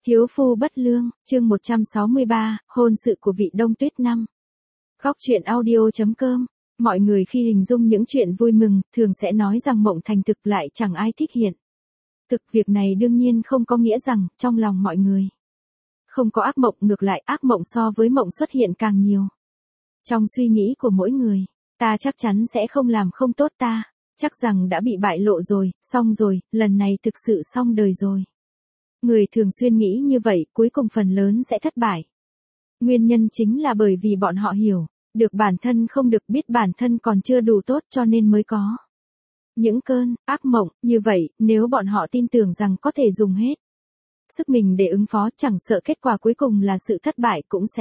Thiếu phu bất lương, chương 163, hôn sự của vị Đông Tuyết năm. Góc truyện audio.com. Mọi người khi hình dung những chuyện vui mừng, thường sẽ nói rằng mộng thành thực lại chẳng ai thích hiện. Thực việc này đương nhiên không có nghĩa rằng, trong lòng mọi người không có ác mộng, ngược lại ác mộng so với mộng xuất hiện càng nhiều. Trong suy nghĩ của mỗi người, ta chắc chắn sẽ không làm không tốt ta, chắc rằng đã bị bại lộ rồi, xong rồi, lần này thực sự xong đời rồi. Người thường xuyên nghĩ như vậy, cuối cùng phần lớn sẽ thất bại. Nguyên nhân chính là bởi vì bọn họ hiểu được bản thân không được, biết bản thân còn chưa đủ tốt cho nên mới có những cơn ác mộng như vậy. Nếu bọn họ tin tưởng rằng có thể dùng hết sức mình để ứng phó, chẳng sợ kết quả cuối cùng là sự thất bại, cũng sẽ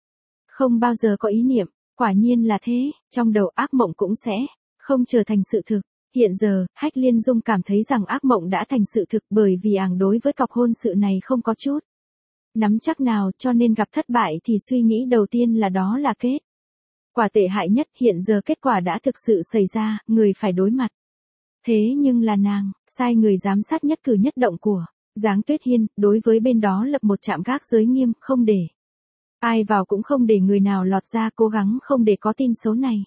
không bao giờ có ý niệm quả nhiên là thế, trong đầu ác mộng cũng sẽ không trở thành sự thực. Hiện giờ, Hách Liên Dung cảm thấy rằng ác mộng đã thành sự thực, bởi vì ảng đối với cọc hôn sự này không có chút nắm chắc nào, cho nên gặp thất bại thì suy nghĩ đầu tiên là đó là kết quả tệ hại nhất. Hiện giờ kết quả đã thực sự xảy ra, người phải đối mặt thế nhưng là nàng, sai người giám sát nhất cử nhất động của Giáng Tuyết Hiên, đối với bên đó lập một trạm gác giới nghiêm, không để ai vào cũng không để người nào lọt ra, cố gắng không để có tin xấu này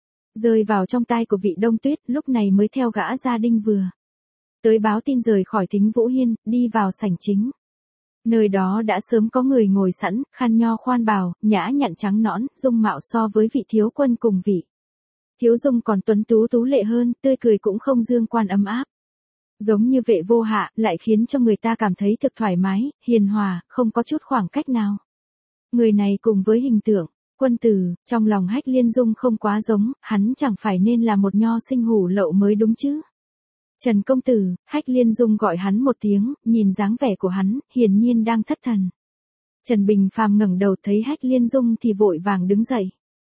rơi vào trong tai của vị Đông Tuyết. Lúc này mới theo gã gia đinh vừa tới báo tin rời khỏi Thính Vũ Hiên, đi vào sảnh chính. Nơi đó đã sớm có người ngồi sẵn, khăn nho khoan bào, nhã nhặn trắng nõn, dung mạo so với vị thiếu quân cùng vị thiếu dung còn tuấn tú tú lệ hơn, tươi cười cũng không dương quan ấm áp, giống như vệ vô hạ, lại khiến cho người ta cảm thấy thực thoải mái, hiền hòa, không có chút khoảng cách nào. Người này cùng với hình tượng quân tử, trong lòng Hách Liên Dung không quá giống, hắn chẳng phải nên là một nho sinh hủ lậu mới đúng chứ. Trần công tử, Hách Liên Dung gọi hắn một tiếng, nhìn dáng vẻ của hắn, hiển nhiên đang thất thần. Trần Bình Phàm ngẩng đầu thấy Hách Liên Dung thì vội vàng đứng dậy.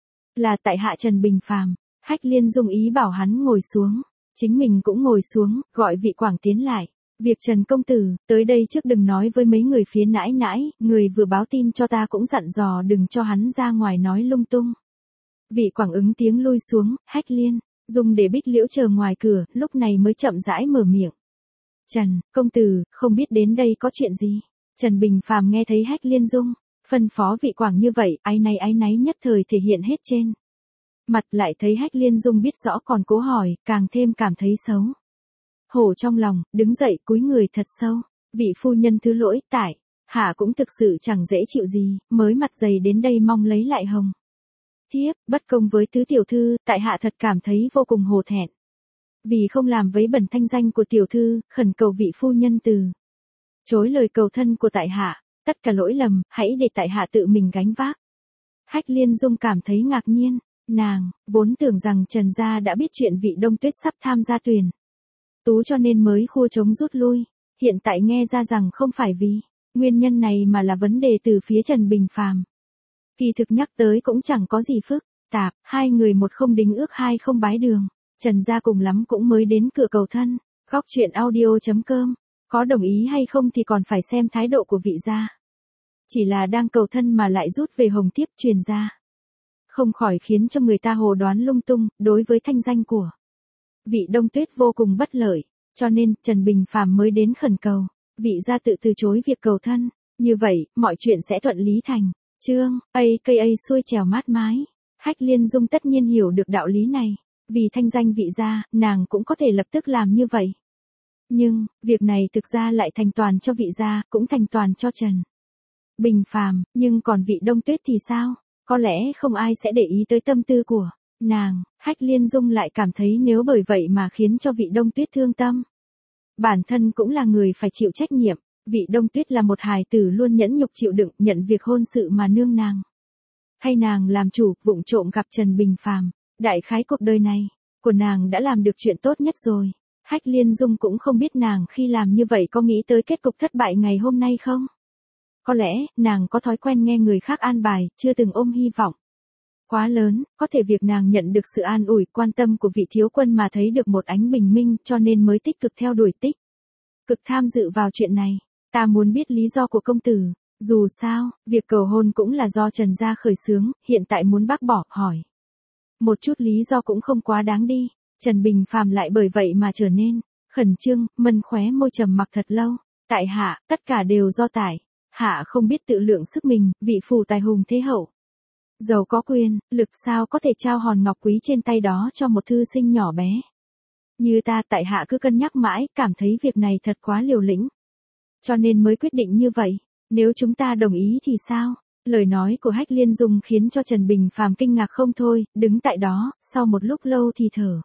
Là tại hạ Trần Bình Phàm. Hách Liên Dung ý bảo hắn ngồi xuống, chính mình cũng ngồi xuống, gọi vị Quảng tiến lại. Việc Trần công tử, tới đây trước đừng nói với mấy người phía nãi nãi, người vừa báo tin cho ta cũng dặn dò đừng cho hắn ra ngoài nói lung tung. Vị Quảng ứng tiếng lui xuống, Hách Liên Dung để Bích Liễu chờ ngoài cửa, lúc này mới chậm rãi mở miệng. Trần công tử, không biết đến đây có chuyện gì? Trần Bình Phàm nghe thấy Hách Liên Dung phân phó vị Quảng như vậy, áy náy nhất thời thể hiện hết trên mặt, lại thấy Hách Liên Dung biết rõ còn cố hỏi, càng thêm cảm thấy xấu hổ trong lòng, đứng dậy cúi người thật sâu. Vị phu nhân thứ lỗi, tại hạ cũng thực sự chẳng dễ chịu gì, mới mặt dày đến đây mong lấy lại hồng thiếp, bất công với tứ tiểu thư, tại hạ thật cảm thấy vô cùng hổ thẹn. Vì không làm vấy bẩn thanh danh của tiểu thư, khẩn cầu vị phu nhân từ chối lời cầu thân của tại hạ, tất cả lỗi lầm, hãy để tại hạ tự mình gánh vác. Hách Liên Dung cảm thấy ngạc nhiên, nàng vốn tưởng rằng Trần gia đã biết chuyện vị Đông Tuyết sắp tham gia tuyển tú cho nên mới khua trống rút lui, hiện tại nghe ra rằng không phải vì nguyên nhân này mà là vấn đề từ phía Trần Bình Phàm. Kỳ thực nhắc tới cũng chẳng có gì phức tạp, hai người một không đính ước, hai không bái đường, Trần gia cùng lắm cũng mới đến cửa cầu thân. Góc truyện audio.com, có đồng ý hay không thì còn phải xem thái độ của vị gia. Chỉ là đang cầu thân mà lại rút về hồng tiếp truyền ra, không khỏi khiến cho người ta hồ đoán lung tung, đối với thanh danh của vị Đông Tuyết vô cùng bất lợi, cho nên Trần Bình Phàm mới đến khẩn cầu vị gia tự từ chối việc cầu thân, như vậy mọi chuyện sẽ thuận lý thành chương. AKA xuôi trèo mát mái. Hách Liên Dung tất nhiên hiểu được đạo lý này, vì thanh danh vị gia, nàng cũng có thể lập tức làm như vậy. Nhưng việc này thực ra lại thành toàn cho vị gia, cũng thành toàn cho Trần Bình Phàm, nhưng còn vị Đông Tuyết thì sao? Có lẽ không ai sẽ để ý tới tâm tư của nàng. Hách Liên Dung lại cảm thấy nếu bởi vậy mà khiến cho vị Đông Tuyết thương tâm, bản thân cũng là người phải chịu trách nhiệm. Vị Đông Tuyết là một hài tử luôn nhẫn nhục chịu đựng, nhận việc hôn sự mà nương nàng hay nàng làm chủ, vụng trộm gặp Trần Bình Phàm. Đại khái cuộc đời này của nàng đã làm được chuyện tốt nhất rồi. Hách Liên Dung cũng không biết nàng khi làm như vậy có nghĩ tới kết cục thất bại ngày hôm nay không. Có lẽ, nàng có thói quen nghe người khác an bài, chưa từng ôm hy vọng quá lớn, có thể việc nàng nhận được sự an ủi, quan tâm của vị thiếu quân mà thấy được một ánh bình minh, cho nên mới tích cực theo đuổi, tích cực tham dự vào chuyện này. Ta muốn biết lý do của công tử, dù sao, việc cầu hôn cũng là do Trần gia khởi xướng, hiện tại muốn bác bỏ, hỏi một chút lý do cũng không quá đáng đi. Trần Bình Phàm lại bởi vậy mà trở nên khẩn trương, mân khóe môi trầm mặc thật lâu. Tại hạ, tất cả đều do tại hạ không biết tự lượng sức mình, vị phù tài hùng thế hậu. Giàu có quyền, lực sao có thể trao hòn ngọc quý trên tay đó cho một thư sinh nhỏ bé. Như ta tại hạ cứ cân nhắc mãi, cảm thấy việc này thật quá liều lĩnh. Cho nên mới quyết định như vậy, nếu chúng ta đồng ý thì sao? Lời nói của Hách Liên Dung khiến cho Trần Bình Phàm kinh ngạc không thôi, đứng tại đó, sau một lúc lâu thì thở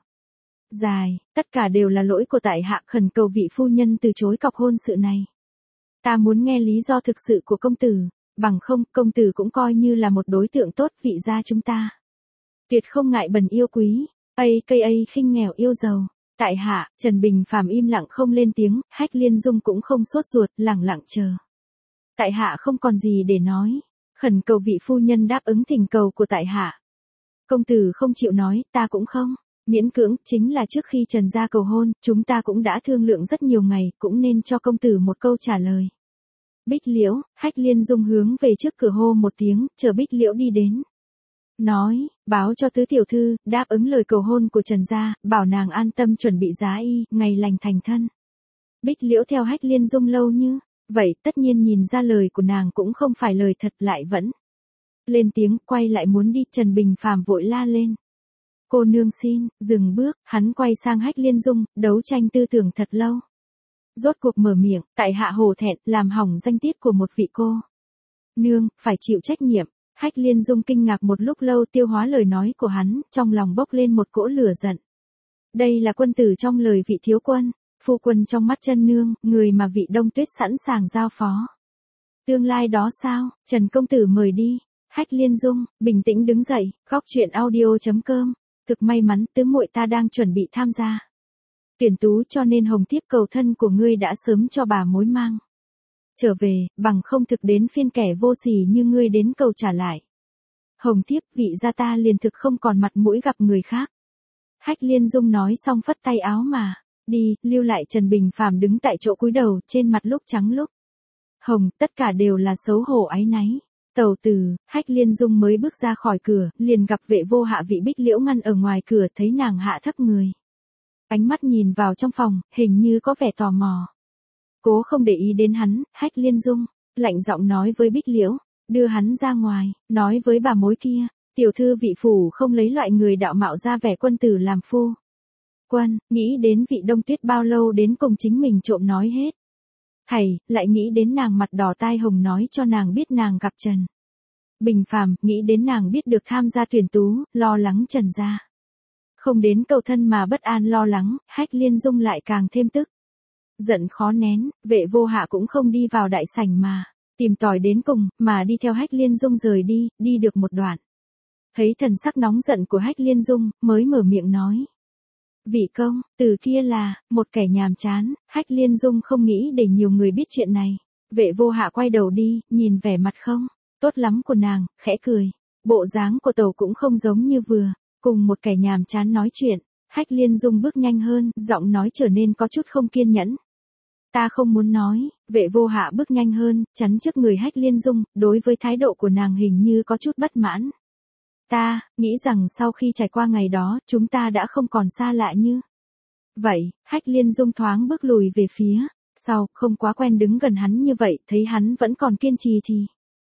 dài, tất cả đều là lỗi của tại hạ, khẩn cầu vị phu nhân từ chối cọc hôn sự này. Ta muốn nghe lý do thực sự của công tử, bằng không, công tử cũng coi như là một đối tượng tốt vị gia chúng ta. Tuyệt không ngại bần yêu quý, aka khinh nghèo yêu giàu. Tại hạ, Trần Bình Phàm im lặng không lên tiếng, Hách Liên Dung cũng không sốt ruột, lẳng lặng chờ. Tại hạ không còn gì để nói, khẩn cầu vị phu nhân đáp ứng thỉnh cầu của tại hạ. Công tử không chịu nói, ta cũng không. Miễn cưỡng, chính là trước khi Trần gia cầu hôn, chúng ta cũng đã thương lượng rất nhiều ngày, cũng nên cho công tử một câu trả lời. Bích Liễu, Hách Liên Dung hướng về trước cửa hô một tiếng, chờ Bích Liễu đi đến. Nói, báo cho tứ tiểu thư, đáp ứng lời cầu hôn của Trần gia, bảo nàng an tâm chuẩn bị giá y, ngày lành thành thân. Bích Liễu theo Hách Liên Dung lâu như vậy, tất nhiên nhìn ra lời của nàng cũng không phải lời thật, lại vẫn lên tiếng, quay lại muốn đi. Trần Bình Phàm vội la lên. Cô nương xin, dừng bước, hắn quay sang Hách Liên Dung, đấu tranh tư tưởng thật lâu. Rốt cuộc mở miệng, tại hạ hổ thẹn, làm hỏng danh tiết của một vị cô nương, phải chịu trách nhiệm. Hách Liên Dung kinh ngạc một lúc lâu tiêu hóa lời nói của hắn, trong lòng bốc lên một cỗ lửa giận. Đây là quân tử trong lời vị thiếu quân, phu quân trong mắt chân nương, người mà vị Đông Tuyết sẵn sàng giao phó. Tương lai đó sao, Trần công tử mời đi. Hách Liên Dung, bình tĩnh đứng dậy, góc chuyện audio.com. Thực may mắn, tứ muội ta đang chuẩn bị tham gia tuyển tú, cho nên hồng thiếp cầu thân của ngươi đã sớm cho bà mối mang trở về, bằng không thực đến phiên kẻ vô sỉ như ngươi đến cầu trả lại. Hồng thiếp, vị gia ta liền thực không còn mặt mũi gặp người khác. Hách Liên Dung nói xong phất tay áo mà đi, lưu lại Trần Bình Phàm đứng tại chỗ cúi đầu, trên mặt lúc trắng lúc hồng, tất cả đều là xấu hổ áy náy. Tẩu tử, Hách Liên Dung mới bước ra khỏi cửa, liền gặp vệ vô hạ vị Bích Liễu ngăn ở ngoài cửa, thấy nàng hạ thấp người. Ánh mắt nhìn vào trong phòng, hình như có vẻ tò mò. Cố không để ý đến hắn, Hách Liên Dung lạnh giọng nói với Bích Liễu, đưa hắn ra ngoài, nói với bà mối kia, tiểu thư vị phủ không lấy loại người đạo mạo ra vẻ quân tử làm phu quân, nghĩ đến vị Đông Tuyết bao lâu đến cùng chính mình trộm nói hết. Thầy, lại nghĩ đến nàng mặt đỏ tai hồng nói cho nàng biết nàng gặp Trần Bình Phàm, nghĩ đến nàng biết được tham gia tuyển tú, lo lắng Trần gia không đến cầu thân mà bất an lo lắng, Hách Liên Dung lại càng thêm tức giận khó nén. Vệ vô hạ cũng không đi vào đại sảnh mà tìm tòi đến cùng, mà đi theo Hách Liên Dung rời đi, đi được một đoạn. Thấy thần sắc nóng giận của Hách Liên Dung, mới mở miệng nói. Vị công, từ kia là một kẻ nhàm chán. Hách Liên Dung không nghĩ để nhiều người biết chuyện này. Vệ vô hạ quay đầu đi, nhìn vẻ mặt không tốt lắm của nàng, khẽ cười. Bộ dáng của tàu cũng không giống như vừa cùng một kẻ nhàm chán nói chuyện. Hách Liên Dung bước nhanh hơn, giọng nói trở nên có chút không kiên nhẫn. Ta không muốn nói. Vệ vô hạ bước nhanh hơn, chắn trước người Hách Liên Dung, đối với thái độ của nàng hình như có chút bất mãn. Ta nghĩ rằng sau khi trải qua ngày đó, chúng ta đã không còn xa lạ như vậy. Hách Liên Dung thoáng bước lùi về phía sau, không quá quen đứng gần hắn như vậy, thấy hắn vẫn còn kiên trì thì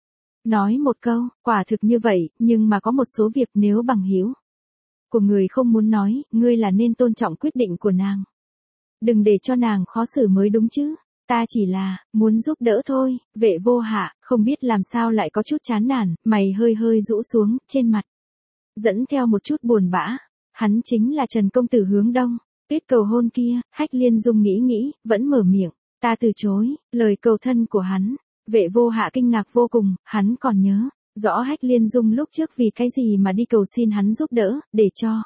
nói một câu, quả thực như vậy, nhưng mà có một số việc nếu bằng hữu của người không muốn nói, ngươi là nên tôn trọng quyết định của nàng. Đừng để cho nàng khó xử mới đúng chứ. Ta chỉ là muốn giúp đỡ thôi. Vệ vô hạ không biết làm sao lại có chút chán nản, mày hơi hơi rũ xuống, trên mặt dẫn theo một chút buồn bã. Hắn chính là Trần công tử hướng đông Tuyết cầu hôn kia. Hách Liên Dung nghĩ, vẫn mở miệng. Ta từ chối lời cầu thân của hắn. Vệ vô hạ kinh ngạc vô cùng, hắn còn nhớ rõ Hách Liên Dung lúc trước vì cái gì mà đi cầu xin hắn giúp đỡ, để cho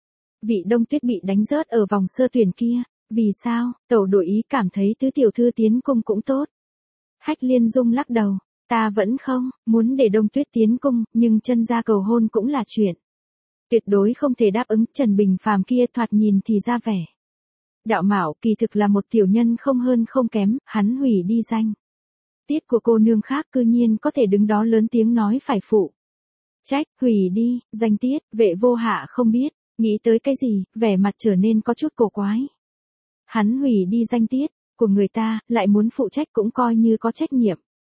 vị Đông Tuyết bị đánh rớt ở vòng sơ tuyển kia. Vì sao? Tẩu đổi ý, cảm thấy tứ tiểu thư tiến cung cũng tốt. Hách Liên Dung lắc đầu. Ta vẫn không muốn để Đông Tuyết tiến cung, nhưng chân gia cầu hôn cũng là chuyện tuyệt đối không thể đáp ứng. Trần Bình Phàm kia thoạt nhìn thì ra vẻ đạo mạo, kỳ thực là một tiểu nhân không hơn không kém. Hắn hủy đi danh tiết của cô nương khác, cư nhiên có thể đứng đó lớn tiếng nói phải phụ trách. Hủy đi danh tiết. Vệ vô hạ không biết nghĩ tới cái gì, vẻ mặt trở nên có chút cổ quái. Hắn hủy đi danh tiết của người ta, lại muốn phụ trách cũng coi như có trách nhiệm.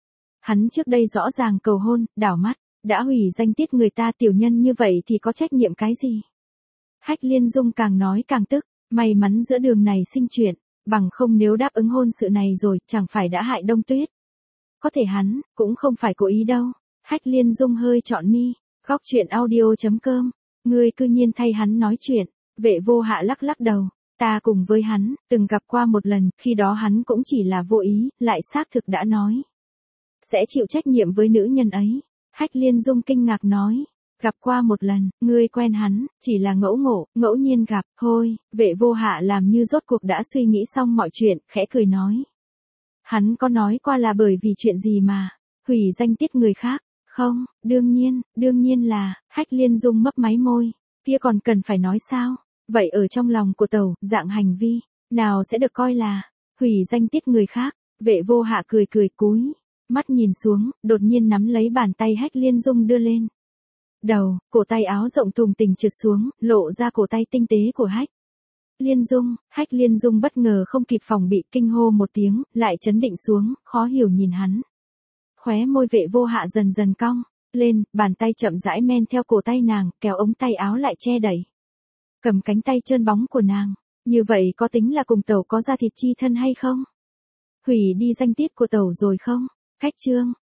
Hắn trước đây rõ ràng cầu hôn, đảo mắt, đã hủy danh tiết người ta tiểu nhân như vậy thì có trách nhiệm cái gì? Hách Liên Dung càng nói càng tức, may mắn giữa đường này sinh chuyện, bằng không nếu đáp ứng hôn sự này rồi chẳng phải đã hại Đông Tuyết. Có thể hắn, cũng không phải cố ý đâu. Hách Liên Dung hơi trọn mi, góc chuyện audio.com, ngươi cư nhiên thay hắn nói chuyện, Vệ Vô Hạ lắc lắc đầu, ta cùng với hắn, từng gặp qua một lần, khi đó hắn cũng chỉ là vô ý, lại xác thực đã nói. Sẽ chịu trách nhiệm với nữ nhân ấy. Hách Liên Dung kinh ngạc nói, gặp qua một lần, ngươi quen hắn, chỉ là ngẫu nhiên gặp, thôi, Vệ Vô Hạ làm như rốt cuộc đã suy nghĩ xong mọi chuyện, khẽ cười nói. Hắn có nói qua là bởi vì chuyện gì mà, hủy danh tiết người khác, không, đương nhiên là, Hách Liên Dung mấp máy môi, kia còn cần phải nói sao, vậy ở trong lòng của tẩu, dạng hành vi, nào sẽ được coi là, hủy danh tiết người khác, Vệ Vô Hạ cười cúi mắt nhìn xuống, đột nhiên nắm lấy bàn tay Hách Liên Dung đưa lên. Đầu, cổ tay áo rộng thùng tình trượt xuống, lộ ra cổ tay tinh tế của Hách Liên Dung bất ngờ không kịp phòng bị, kinh hô một tiếng, lại chấn định xuống, khó hiểu nhìn hắn. Khóe môi Vệ Vô Hạ dần dần cong lên, bàn tay chậm rãi men theo cổ tay nàng, kéo ống tay áo lại che đẩy. Cầm cánh tay trơn bóng của nàng, như vậy có tính là cùng tẩu có ra thịt chi thân hay không? Hủy đi danh tiết của tẩu rồi không? Cách chương